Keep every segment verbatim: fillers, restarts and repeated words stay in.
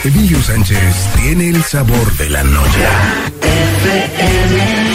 Emilio Sánchez tiene el sabor de la noche. F M.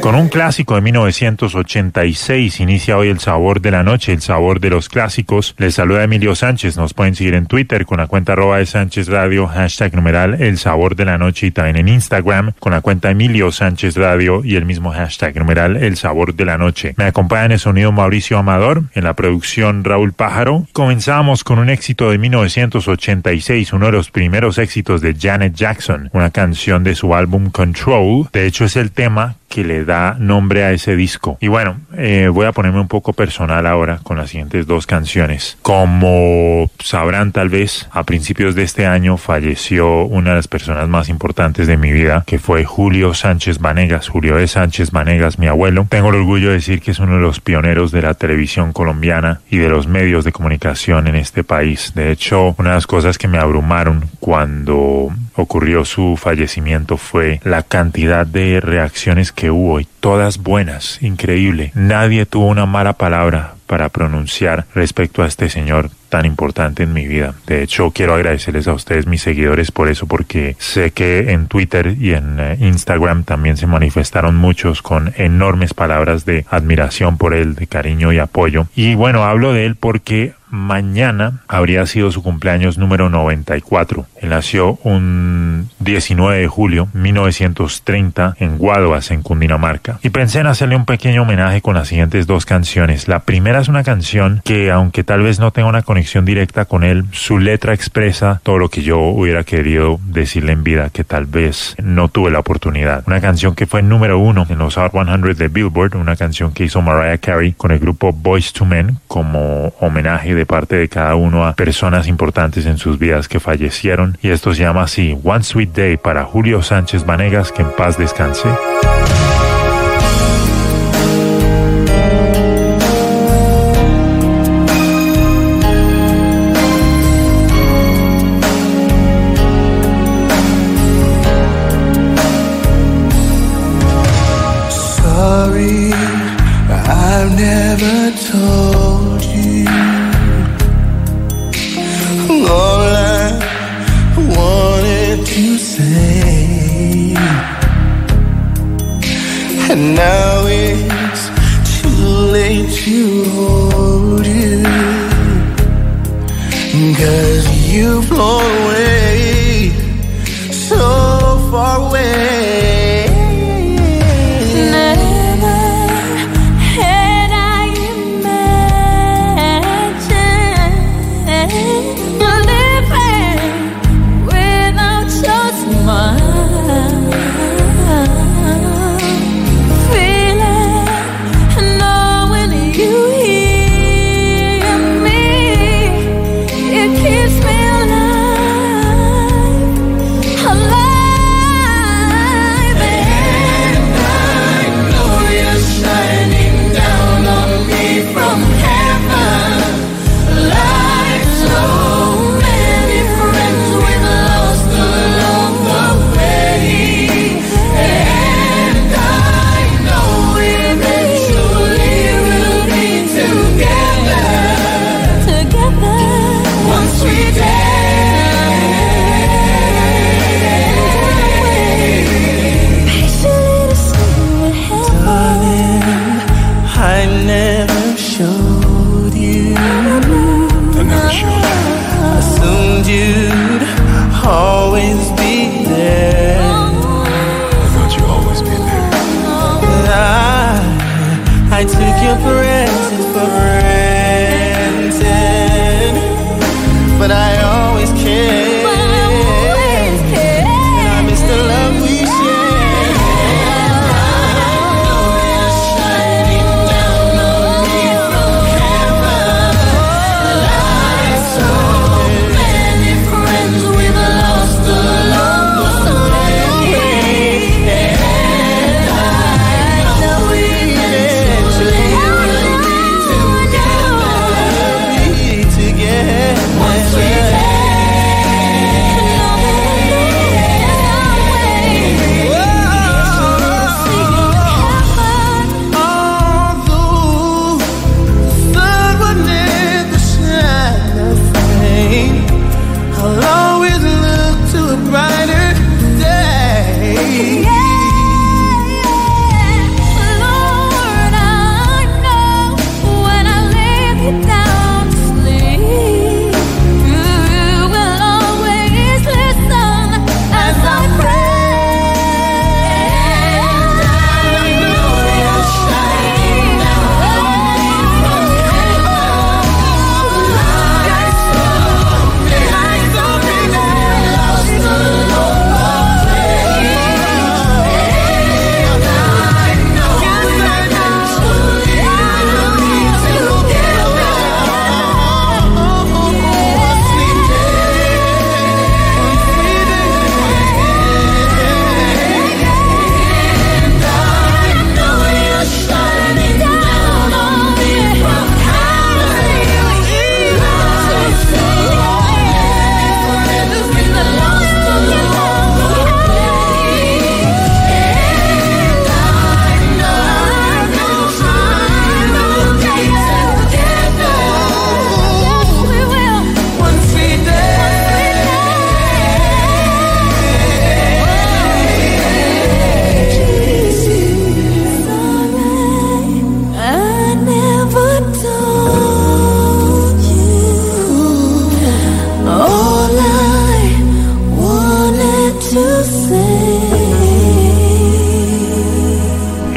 Con un clásico de mil novecientos ochenta y seis inicia hoy el sabor de la noche, el sabor de los clásicos. Les saluda Emilio Sánchez. Nos pueden seguir en Twitter con la cuenta arroba de Sánchez Radio, hashtag numeral el sabor de la noche, y también en Instagram con la cuenta Emilio Sánchez Radio y el mismo hashtag numeral el sabor de la noche. Me acompaña en el sonido Mauricio Amador, en la producción Raúl Pájaro. Comenzamos con un éxito de mil novecientos ochenta y seis, uno de los primeros éxitos de Janet Jackson, una canción de su álbum Control. De hecho, es el tema que le da nombre a ese disco. Y bueno, eh, voy a ponerme un poco personal ahora con las siguientes dos canciones. Como sabrán tal vez, a principios de este año falleció una de las personas más importantes de mi vida, que fue Julio Sánchez Vanegas, Julio de Sánchez Vanegas, mi abuelo. Tengo el orgullo de decir que es uno de los pioneros de la televisión colombiana y de los medios de comunicación en este país. De hecho, una de las cosas que me abrumaron cuando ocurrió su fallecimiento fue la cantidad de reacciones que hubo, y todas buenas, increíble. Nadie tuvo una mala palabra para pronunciar respecto a este señor tan importante en mi vida. De hecho, quiero agradecerles a ustedes, mis seguidores, por eso, porque sé que en Twitter y en eh, Instagram también se manifestaron muchos con enormes palabras de admiración por él, de cariño y apoyo. Y bueno, hablo de él porque mañana habría sido su cumpleaños número noventa y cuatro. Él nació un diecinueve de julio de mil novecientos treinta en Guaduas, en Cundinamarca. Y pensé en hacerle un pequeño homenaje con las siguientes dos canciones. La primera es una canción que, aunque tal vez no tenga una conexión directa con él, su letra expresa todo lo que yo hubiera querido decirle en vida, que tal vez no tuve la oportunidad. Una canción que fue número uno en los Hot cien de Billboard, una canción que hizo Mariah Carey con el grupo Boyz two Men como homenaje de parte de cada uno a personas importantes en sus vidas que fallecieron. Y esto se llama así: One Sweet Day, para Julio Sánchez Vanegas, que en paz descanse. Sorry, I've never told you all I wanted to say.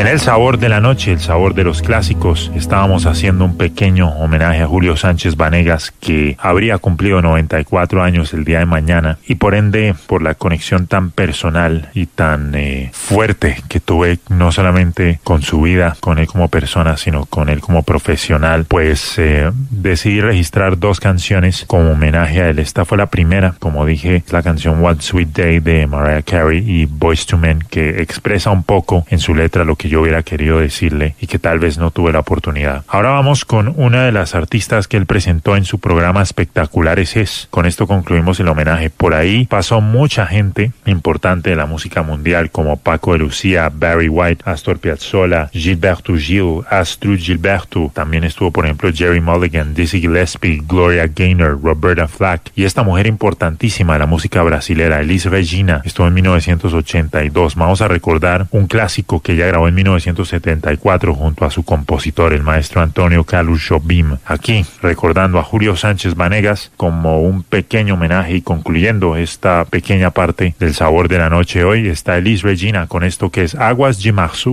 El Sabor de la Noche, el sabor de los clásicos, estábamos haciendo un pequeño homenaje a Julio Sánchez Vanegas, que habría cumplido noventa y cuatro años el día de mañana, y por ende, por la conexión tan personal y tan eh, fuerte que tuve, no solamente con su vida, con él como persona, sino con él como profesional, pues eh, decidí registrar dos canciones como homenaje a él. Esta fue la primera, como dije, la canción What Sweet Day de Mariah Carey y Boyz two Men, que expresa un poco en su letra lo que yo hubiera querido decirle y que tal vez no tuve la oportunidad. Ahora vamos con una de las artistas que él presentó en su programa Espectaculares Es. Con esto concluimos el homenaje. Por ahí pasó mucha gente importante de la música mundial, como Paco de Lucía, Barry White, Astor Piazzolla, Gilberto Gil, Astrud Gilberto. También estuvo, por ejemplo, Jerry Mulligan, Dizzy Gillespie, Gloria Gaynor, Roberta Flack, y esta mujer importantísima de la música brasilera, Elis Regina, estuvo en mil novecientos ochenta y dos. Vamos a recordar un clásico que ella grabó en mil novecientos setenta y cuatro junto a su compositor, el maestro Antonio Carlos Jobim. Aquí, recordando a Julio Sánchez Vanegas como un pequeño homenaje, y concluyendo esta pequeña parte del sabor de la noche hoy, está Elis Regina con esto que es Águas de Março.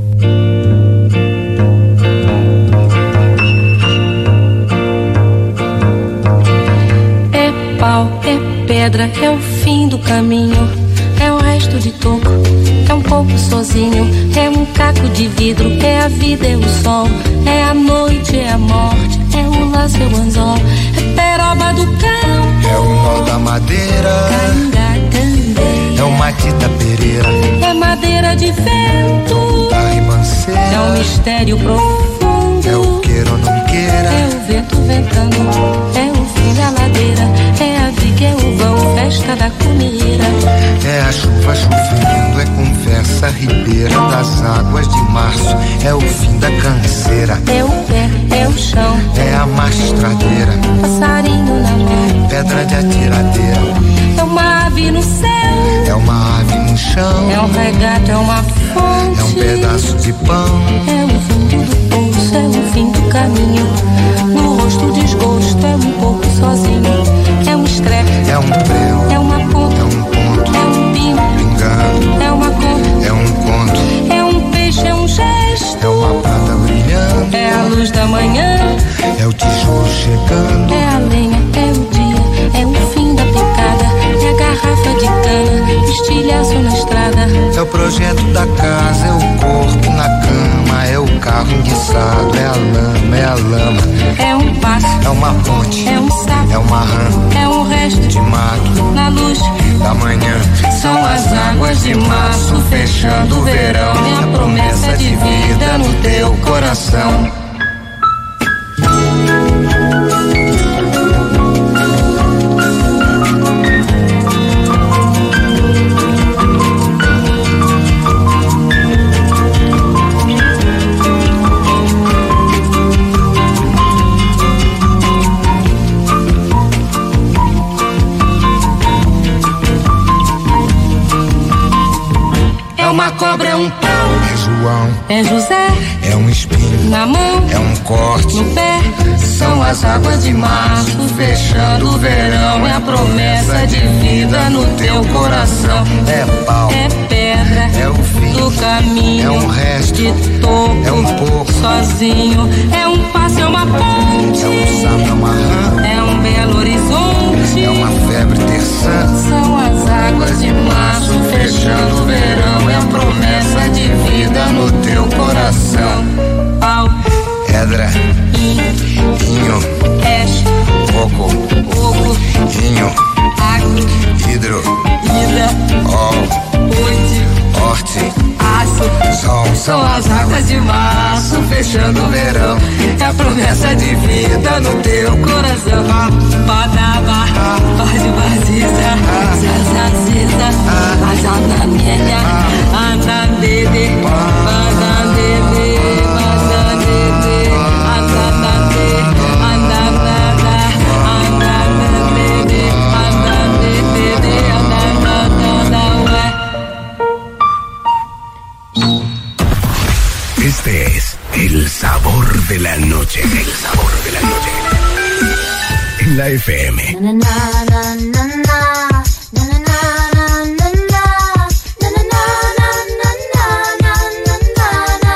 É pau, é pedra, é o fim do caminho, é o resto de toco, é um pouco sozinho, é um caco de vidro, é a vida, é o sol, é a noite, é a morte, é o laço, é o anzol, é peroba do campo, é o nó da madeira, é o Matita Pereira, é madeira de vento, da ribanceira, é um mistério profundo, é o queira ou não queira, é o vento ventando, é o fim da ladeira, é a viga, é o vão, festa da comida, é a chuva chovendo, é conversa ribeira das águas de março, é o fim da canseira, é o pé, é o chão, é a mastradeira, passarinho na mão, pedra de atiradeira, é uma ave no céu, é uma ave no chão, é um regato, é uma fonte, é um pedaço de pão, é o fundo do poço, é o fim do caminho, no rosto desgosto, é um pouco sozinho, é um estrepe, é um prego, é uma ponta, é um ponto, é um pingo, pingando, é uma conta, é um conto, é um peixe, é um gesto, é uma prata brilhando, é a luz da manhã, é o tijolo chegando, é a lenha, é o dia, é o fim da picada, é a garrafa de cana, estilhaço na estrada, é o projeto da casa, é o corpo na cama, é o carro enguiçado, é a lama, é a lama, é um passo, é uma ponte, é um sapo, é uma rã, é um resto de mato, na luz da manhã, são as águas de março fechando o verão, é a promessa de vida no teu coração. Uma cobra, é um pau, é João, é José, é um espinho, na mão, é um corte, no pé, são as águas de março fechando o verão, é a promessa de vida no teu coração, é pau, é pedra, é o fim do caminho, é um resto, de toco, é um pouco, sozinho, é um passo, é uma ponte, é um sapo, é uma rã, é um belo horizonte, é uma febre terçã, são as águas de março fechando o verão, é a promessa de vida no teu coração. Pau, pedra, inho, és, coco, fogo, inho, água, hidro, ida, ol, noite, horte, aço, sol, são as águas de março fechando o verão, é a promessa de vida no teu coração. Badaba, pode vaziza, zazaziza, azanamenya, andandede, andandede, andandede, andandade, andandada, andandede, andandede, andandada, ué. Este es el sabor de la noche, el sabor de la noche. En la F M. Na, na, na, na, na, na, na, na, na, na, na, na, na, na, na, na, na, na, na,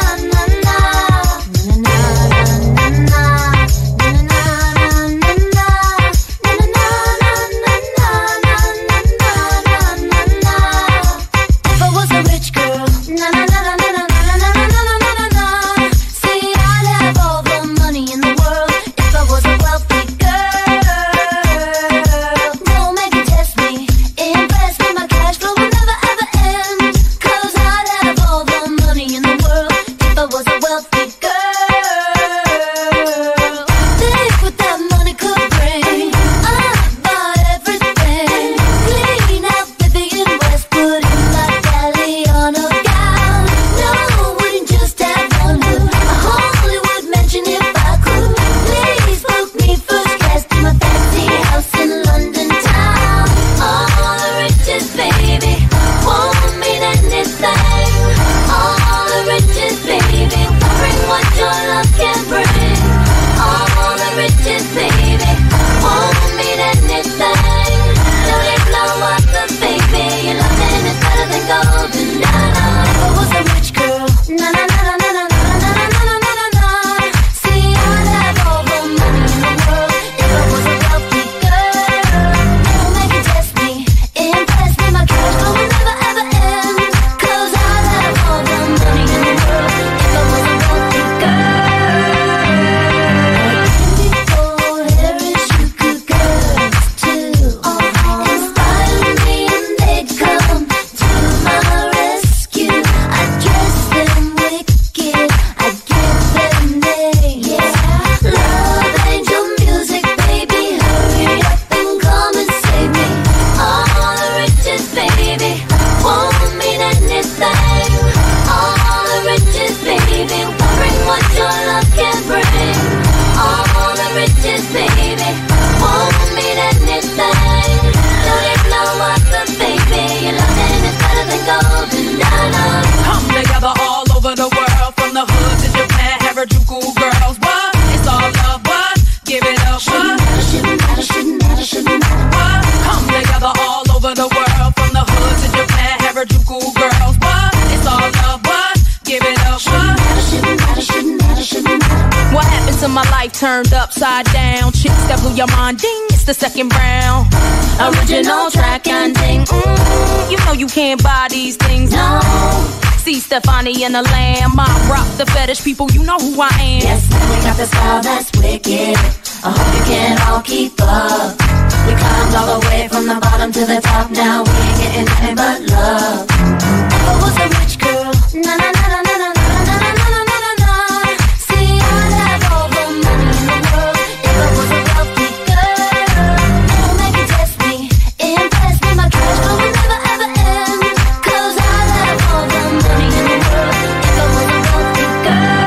turned upside down. Chicks that blew your mind, ding, it's the second round. Original track and ding, mm, you know you can't buy these things, no. See Stefani and the Lamb, I rock the fetish people, you know who I am. Yes, man, we got the style that's wicked. I hope you can all keep up. We climbed all the way from the bottom to the top. Now we ain't getting nothing but love. If I was a rich girl, na na na na na na na na na na na na. See, I'd have all the money in the world. If I was a wealthy girl, don't make it test me, impress me. My cash flow will never ever end. 'Cause I'd have all the money in the world. If I was a wealthy girl.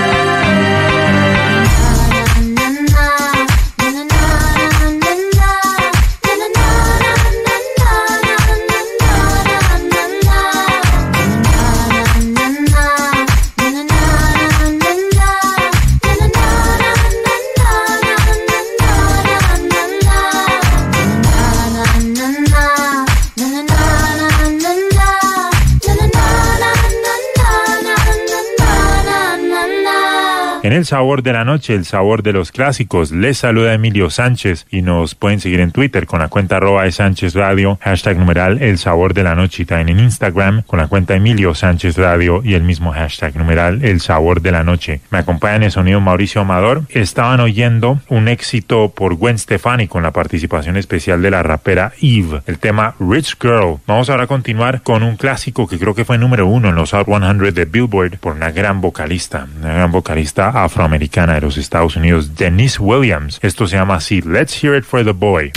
Na na na. En el sabor de la noche, el sabor de los clásicos, les saluda Emilio Sánchez y nos pueden seguir en Twitter con la cuenta arroba de Sánchez Radio, hashtag numeral el sabor de la noche, y también en Instagram con la cuenta Emilio Sánchez Radio y el mismo hashtag numeral el sabor de la noche. Me acompaña en el sonido Mauricio Amador. Estaban oyendo un éxito por Gwen Stefani con la participación especial de la rapera Eve, el tema Rich Girl. Vamos ahora a continuar con un clásico que creo que fue número uno en los Hot cien de Billboard por una gran vocalista, una gran vocalista afroamericana de los Estados Unidos, Denise Williams. Esto se llama así, Let's Hear It for the Boy.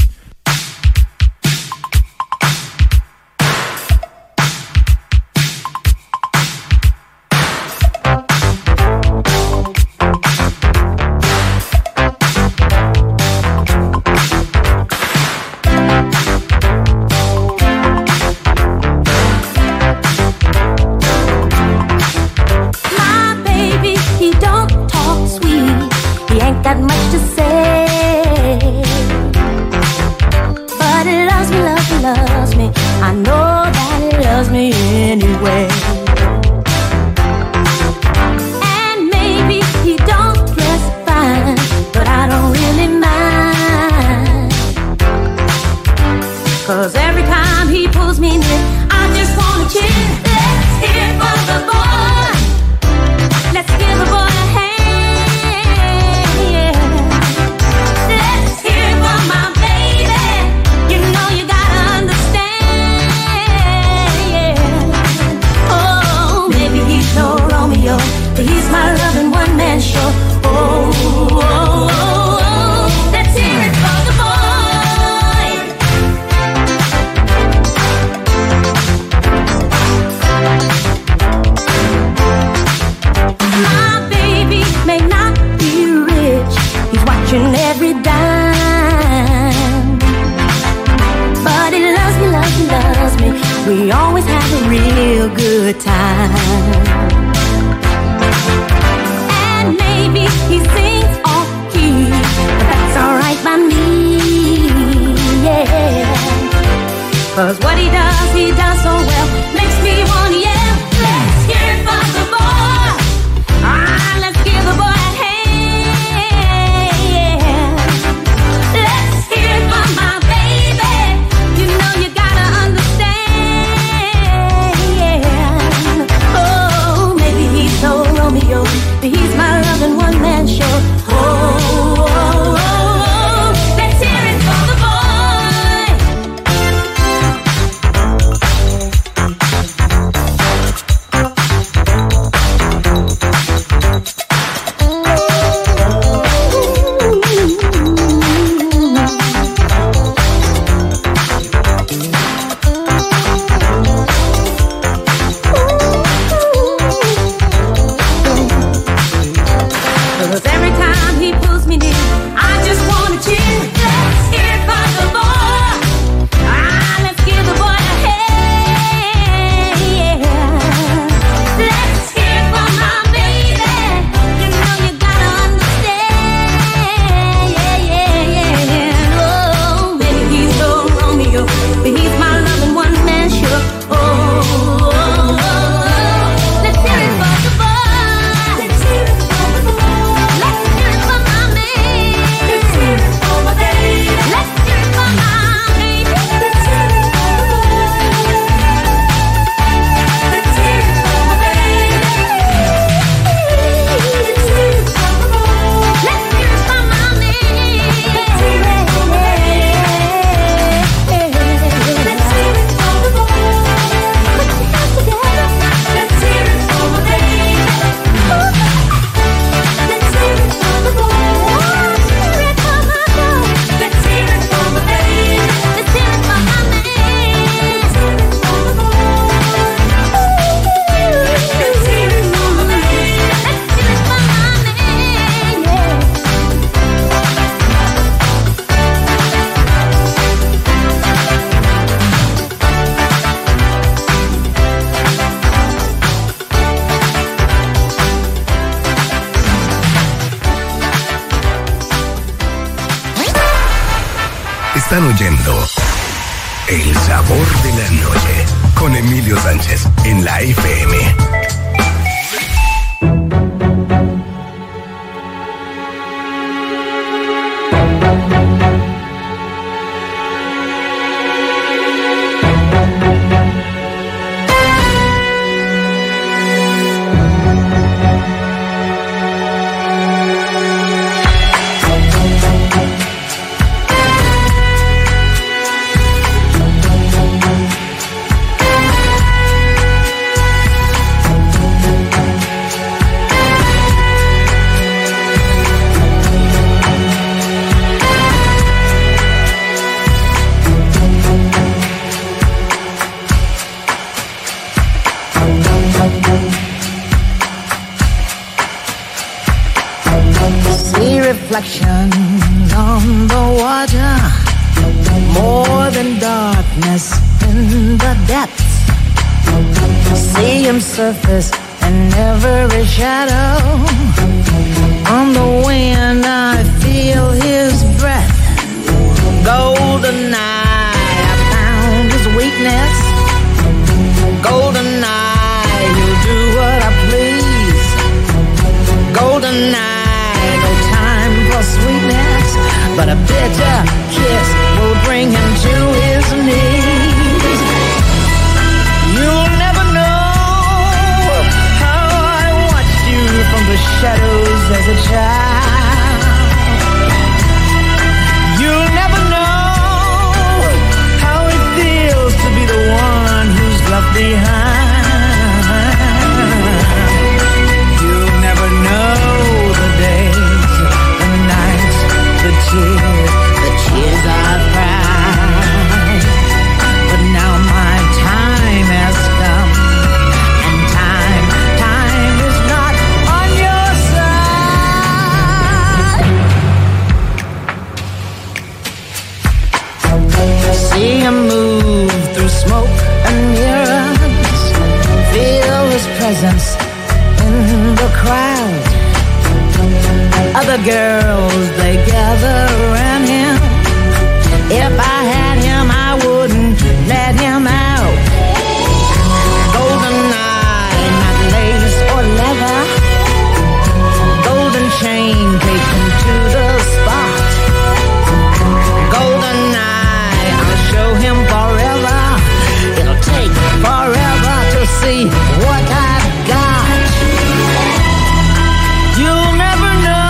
Están oyendo El Sabor de la Noche con Emilio Sánchez en la F M. Reflections on the water, more than darkness in the depths. See him surface in every shadow. On the wind I feel his breath. Golden eye, I found his weakness. Golden eye, he'll do what I please. Golden eye, sweetness, but a bitter kiss will bring him to his knees. You'll never know how I watched you from the shadows as a child. You'll never know how it feels to be the one who's left behind. You'll never know the days, the tears, the tears I've cried. But now my time has come, and time, time is not on your side. See him move through smoke and mirrors, feel his presence in the crowd. Other girls, they gather around him. If I had him, I wouldn't let him out. Golden eye, not lace or leather. Golden chain taken to the spot. Golden eye, I'll show him forever. It'll take forever to see what I've got. You'll never know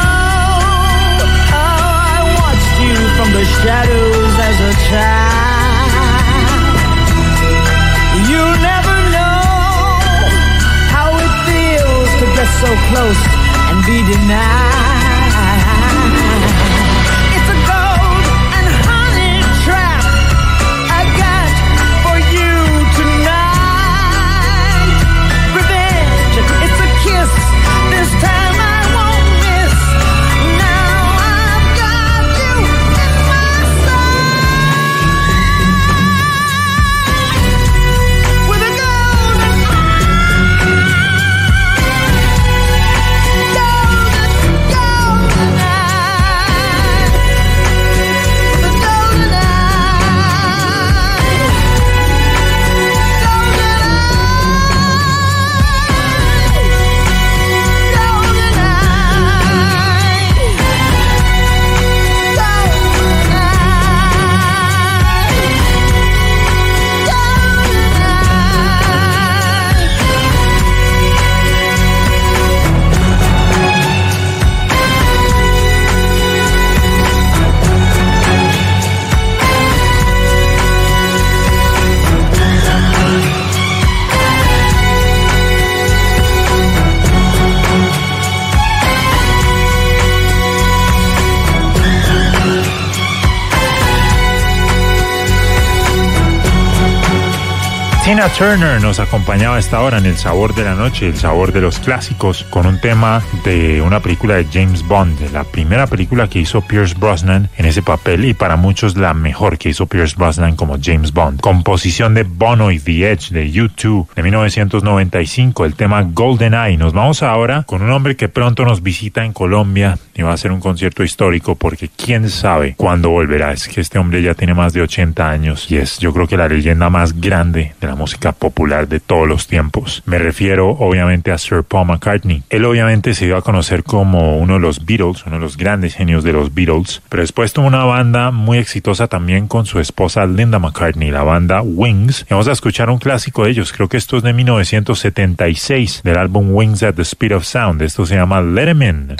from the shadows as a child. You'll never know how it feels to get so close and be denied. It's a gold and honey trap I got for you tonight. Revenge, it's a kiss, this time I won't miss. Now I've got you in my sight. With a golden eye, golden Tina Turner nos acompañaba a esta hora en El Sabor de la Noche, el sabor de los clásicos, con un tema de una película de James Bond, la primera película que hizo Pierce Brosnan en ese papel y para muchos la mejor que hizo Pierce Brosnan como James Bond. Composición de Bono y The Edge de U dos de mil novecientos noventa y cinco, el tema GoldenEye. Nos vamos ahora con un hombre que pronto nos visita en Colombia y va a hacer un concierto histórico porque quién sabe cuándo volverá. Es que este hombre ya tiene más de ochenta años y es, yo creo que la leyenda más grande de la música popular de todos los tiempos. Me refiero obviamente a Sir Paul McCartney. Él obviamente se dio a conocer como uno de los Beatles, uno de los grandes genios de los Beatles, pero después tuvo una banda muy exitosa también con su esposa Linda McCartney, la banda Wings. Y vamos a escuchar un clásico de ellos, creo que esto es de mil novecientos setenta y seis, del álbum Wings at the Speed of Sound. Esto se llama Let 'Em In.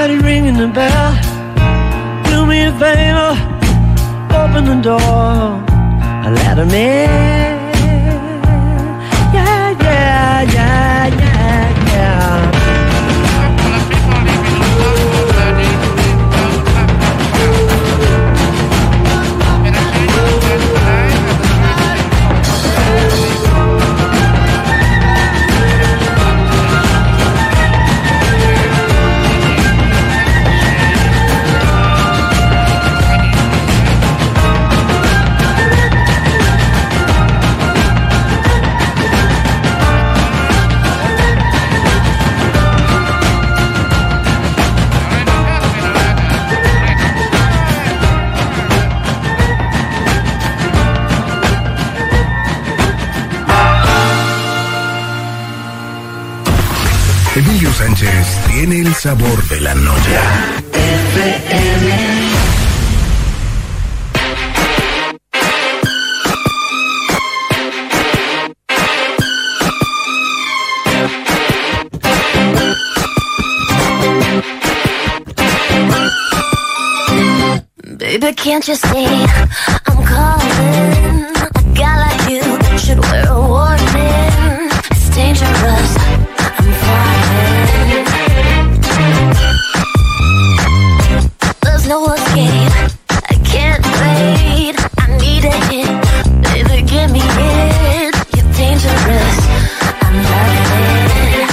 Somebody ringing the bell. Do me a favor, open the door and let him in. Yeah, yeah, yeah, yeah, yeah. Emilio Sánchez tiene el sabor de la noche. F M. Baby, can't you see I'm calling? A guy like you should wear a warning. It's dangerous, I'm falling. There's no escape, I can't wait. I need a hit, baby, give me it. You're dangerous, I'm loving it.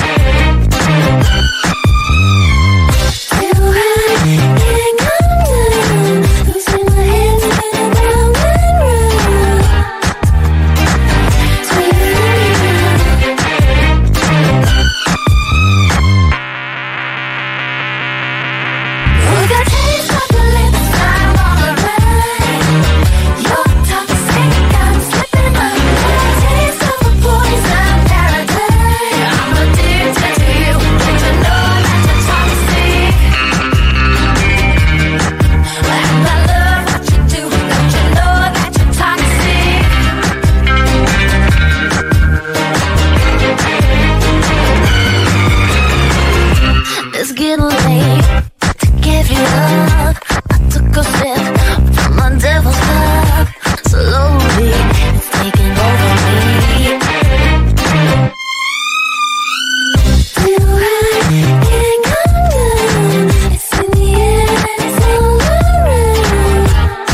You hang on, losing my head, spinning round and round. We got taste of the lips, I'm on the ride. You're toxic, I'm slipping under. Taste of a poison paradise. I'm addicted to you, don't you know that you're toxic? And I love what you do, don't you know that you're toxic? It's getting late to give you up. I took a sip from my devil's cup. Slowly, it's taking over me. You hang on, it's in the air and it's all around.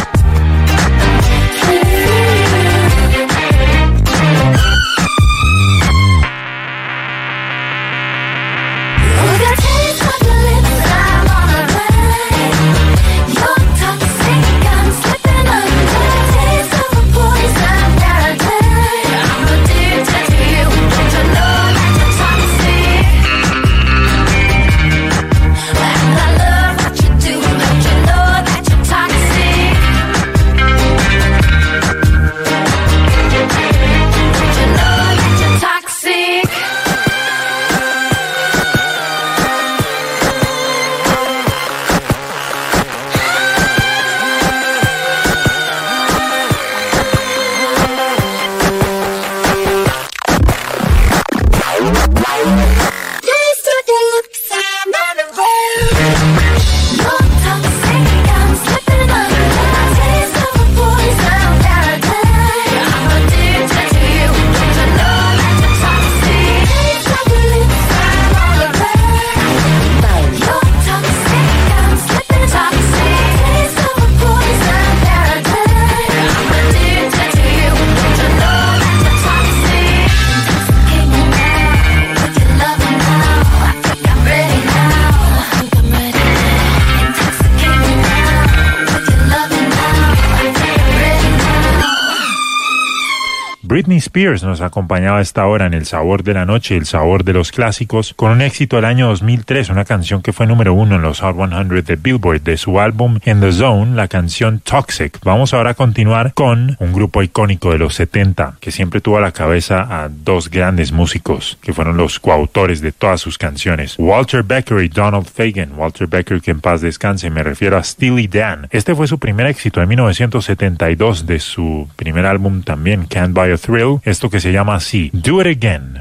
We got taste of the lips, I'm on the ride. You're toxic, I'm slipping under. Taste of a poison paradise. I'm addicted to you, don't you know that you're toxic? And I love what you do, don't you know that you're toxic? Don't you know that you're toxic? Taste of your lips, I'm on the road. You're toxic, I'm slipping under. Taste of a poison paradise. I'm addicted to you, don't you know that you're toxic? Taste of your lips, I'm on the road. You're toxic, I'm slipping toxic. Taste of a poison paradise. I'm addicted to you, don't you know that you're toxic? Intoxicate me now with your loving now. I think I'm ready now. I think I'm ready now. Intoxicate me now with your loving now. I think I'm ready now. Britney Spears nos acompañaba a esta hora en El Sabor de la Noche, el sabor de los clásicos, con un éxito del año dos mil tres, una canción que fue número uno en los Hot cien de Billboard de su álbum In the Zone, la canción Toxic. Vamos ahora a continuar con un grupo icónico de los setenta, que siempre tuvo a la cabeza a dos grandes músicos, que fueron los coautores de todas sus canciones, Walter Becker y Donald Fagen. Walter Becker, que en paz descanse, me refiero a Steely Dan. Este fue su primer éxito de mil novecientos setenta y dos, de su primer álbum también, Can't Buy a Thrill, esto que se llama así, Do It Again.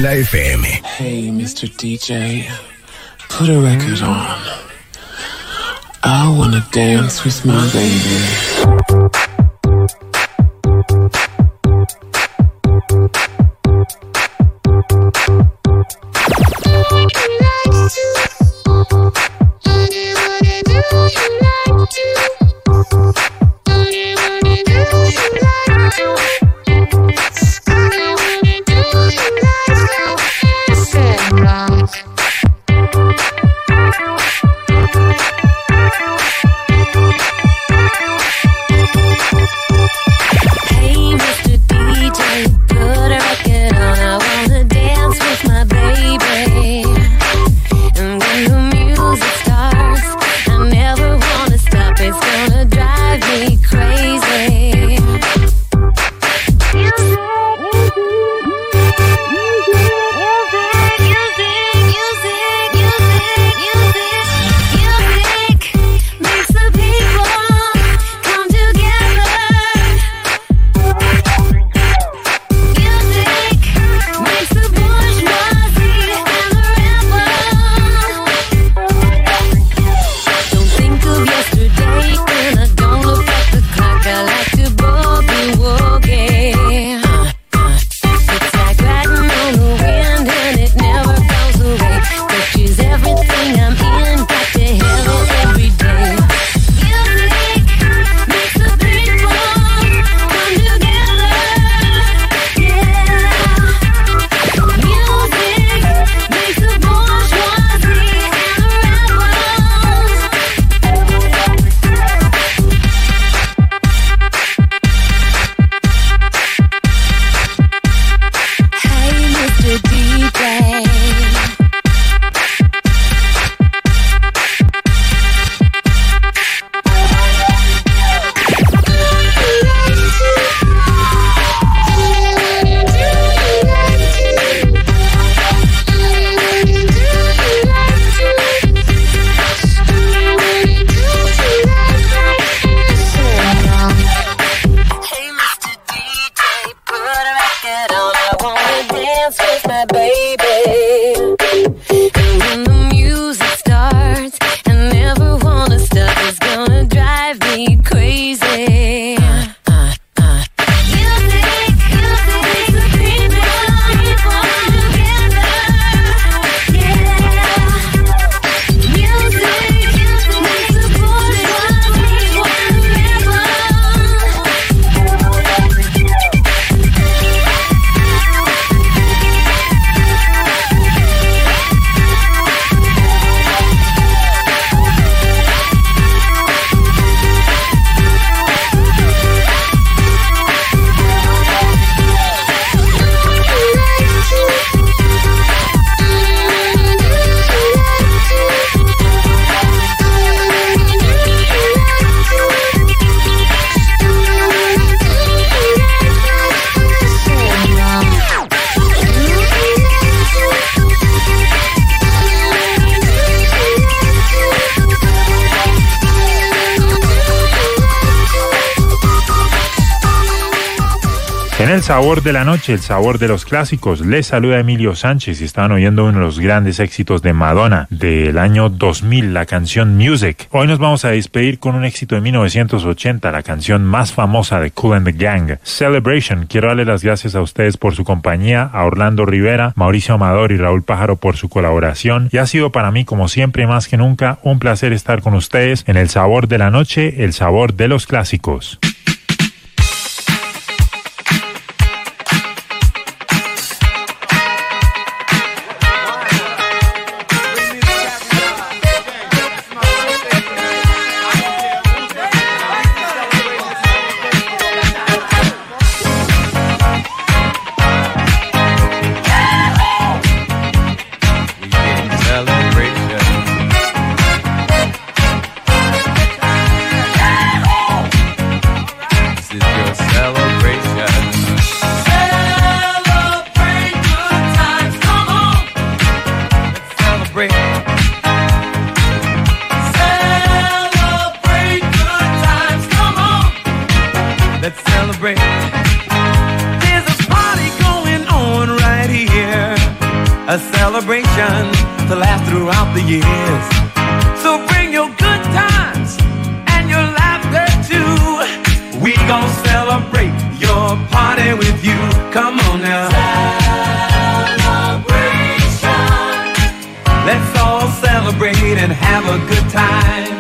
en la F M. Hey, mister D J, put a record on. I wanna dance with my baby. En el sabor de la noche, el sabor de los clásicos, les saluda Emilio Sánchez y están oyendo uno de los grandes éxitos de Madonna del año dos mil, la canción Music. Hoy nos vamos a despedir con un éxito de mil novecientos ochenta, la canción más famosa de Kool and the Gang, Celebration. Quiero darle las gracias a ustedes por su compañía, a Orlando Rivera, Mauricio Amador y Raúl Pájaro por su colaboración, y ha sido para mí, como siempre, más que nunca, un placer estar con ustedes en el sabor de la noche, el sabor de los clásicos. a celebration to last throughout the years. So bring your good times and your laughter too. We gon' celebrate your party with you. Come on now. Celebration. Let's all celebrate and have a good time.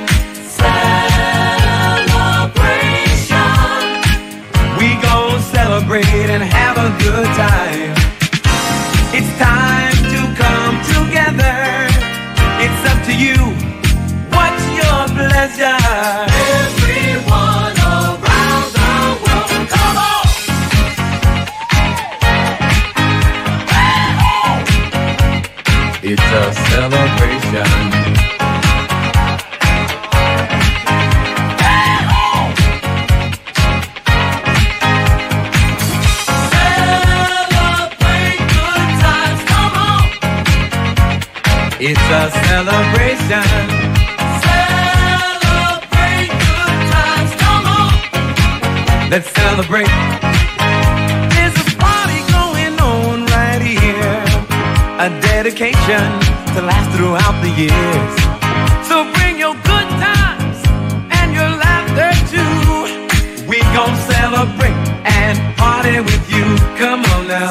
Celebration. We gon' celebrate and have a good time. It's time to come together. It's up to you. What's your pleasure? Everyone around the world, come on! It's a celebration. It's a celebration. Celebrate good times, come on. Let's celebrate. There's a party going on right here. A dedication to last throughout the years. So bring your good times and your laughter too. We gon' celebrate and party with you. Come on now.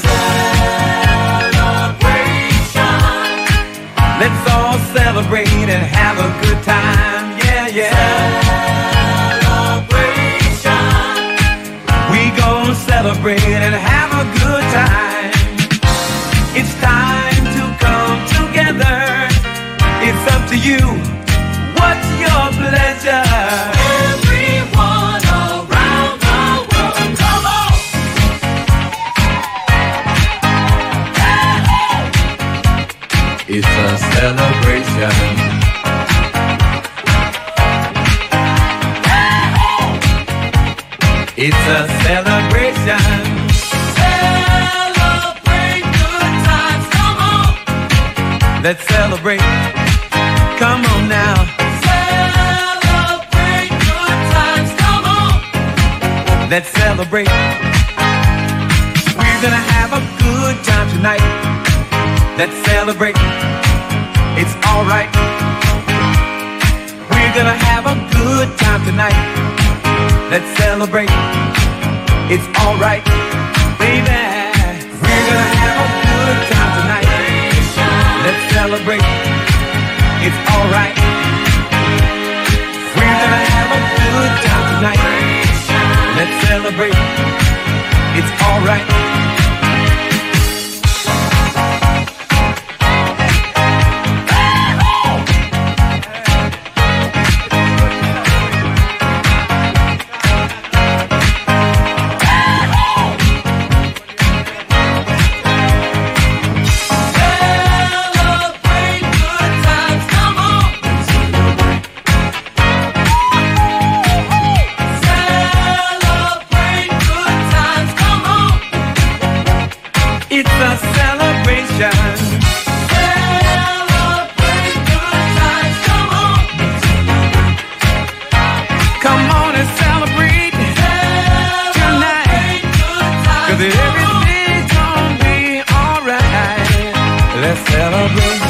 Let's all celebrate and have a good time, yeah, yeah. Celebration. We gon' celebrate and have a good time. It's time to come together. It's up to you. What's your pleasure? Everyone around the world, come on! It's a celebration. It's a celebration. Celebrate good times, come on. Let's celebrate. Come on now. Celebrate good times, come on. Let's celebrate. We're gonna have a good time tonight. Let's celebrate. It's alright. We're gonna have a good time tonight. Let's celebrate. It's alright, baby. We're gonna have a good time tonight. Let's celebrate. It's alright. We're gonna have a good time tonight. Let's celebrate. It's alright. Everything's gonna be alright. Let's celebrate.